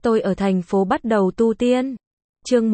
Tôi ở thành phố bắt đầu tu tiên. Chương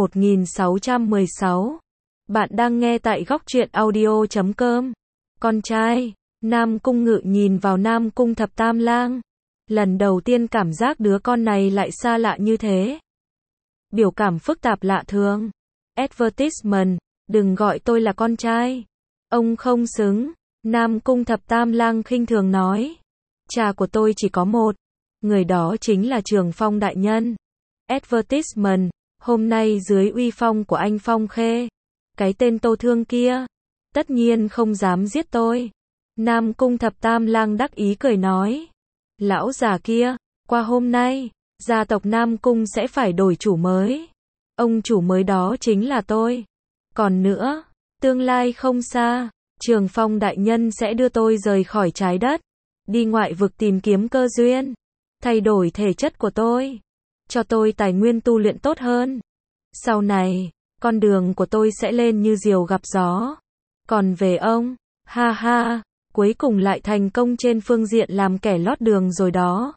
1616. Bạn đang nghe tại góc truyện audio.com. Con trai. Nam Cung Ngự nhìn vào Nam Cung Thập Tam Lang. Lần đầu tiên cảm giác đứa con này lại xa lạ như thế. Biểu cảm phức tạp lạ thường. Advertisement, đừng gọi tôi là con trai. Ông không xứng. Nam Cung Thập Tam Lang khinh thường nói. Cha của tôi chỉ có một. Người đó chính là Trường Phong đại nhân. Advertisement, hôm nay dưới uy phong của anh Phong Khê, cái tên Tô Thương kia, tất nhiên không dám giết tôi. Nam Cung Thập Tam Lang đắc ý cười nói. Lão già kia, qua hôm nay, gia tộc Nam Cung sẽ phải đổi chủ mới. Ông chủ mới đó chính là tôi. Còn nữa, tương lai không xa, Trường Phong đại nhân sẽ đưa tôi rời khỏi trái đất, đi ngoại vực tìm kiếm cơ duyên, thay đổi thể chất của tôi, cho tôi tài nguyên tu luyện tốt hơn. Sau này, con đường của tôi sẽ lên như diều gặp gió. Còn về ông, ha ha, cuối cùng lại thành công trên phương diện làm kẻ lót đường rồi đó.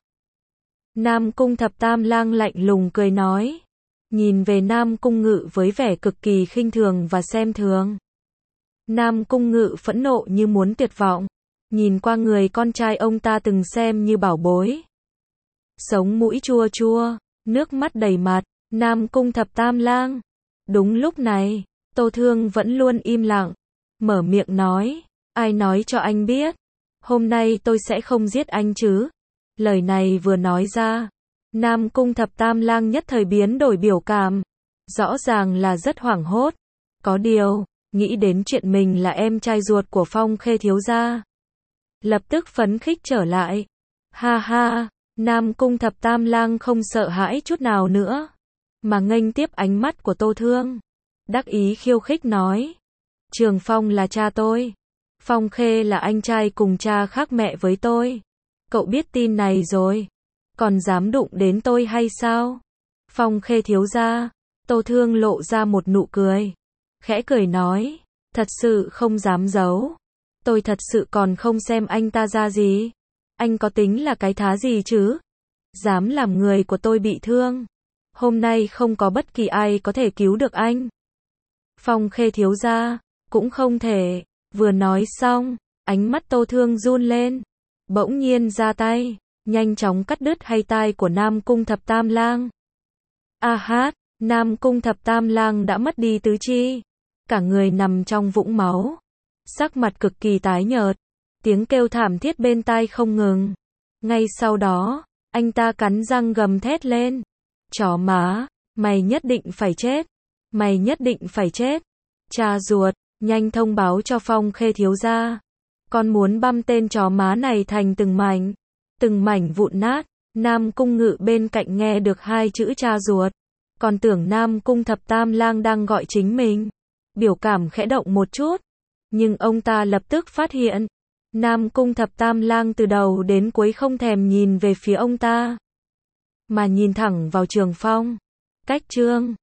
Nam Cung Thập Tam Lang lạnh lùng cười nói, nhìn về Nam Cung Ngự với vẻ cực kỳ khinh thường và xem thường. Nam Cung Ngự phẫn nộ như muốn tuyệt vọng, nhìn qua người con trai ông ta từng xem như bảo bối. Sống mũi chua chua, nước mắt đầy mặt, Nam Cung Thập Tam Lang. Đúng lúc này, Tô Thương vẫn luôn im lặng, mở miệng nói, ai nói cho anh biết, hôm nay tôi sẽ không giết anh chứ. Lời này vừa nói ra, Nam Cung Thập Tam Lang nhất thời biến đổi biểu cảm, rõ ràng là rất hoảng hốt. Có điều, nghĩ đến chuyện mình là em trai ruột của Phong Khê thiếu gia, lập tức phấn khích trở lại. Ha ha, Nam Cung Thập Tam Lang không sợ hãi chút nào nữa, mà nghênh tiếp ánh mắt của Tô Thương, đắc ý khiêu khích nói, Trường Phong là cha tôi, Phong Khê là anh trai cùng cha khác mẹ với tôi. Cậu biết tin này rồi, còn dám đụng đến tôi hay sao? Phong Khê thiếu gia. Tô Thương lộ ra một nụ cười, khẽ cười nói, thật sự không dám giấu, tôi thật sự còn không xem anh ta ra gì. Anh có tính là cái thá gì chứ? Dám làm người của tôi bị thương. Hôm nay không có bất kỳ ai có thể cứu được anh. Phong Khê thiếu gia, cũng không thể. Vừa nói xong, ánh mắt Tô Thương run lên, bỗng nhiên ra tay, nhanh chóng cắt đứt hai tai của Nam Cung Thập Tam Lang. A hát, Nam Cung Thập Tam Lang đã mất đi tứ chi, cả người nằm trong vũng máu, sắc mặt cực kỳ tái nhợt, tiếng kêu thảm thiết bên tai không ngừng. Ngay sau đó, anh ta cắn răng gầm thét lên, chó má, mày nhất định phải chết, mày nhất định phải chết. Cha ruột, nhanh thông báo cho Phong Khê thiếu gia, con muốn băm tên chó má này thành từng mảnh vụn nát. Nam Cung Ngự bên cạnh nghe được hai chữ cha ruột, còn tưởng Nam Cung Thập Tam Lang đang gọi chính mình, biểu cảm khẽ động một chút, nhưng ông ta lập tức phát hiện, Nam Cung Thập Tam Lang từ đầu đến cuối không thèm nhìn về phía ông ta, mà nhìn thẳng vào Trường Phong. Cách chương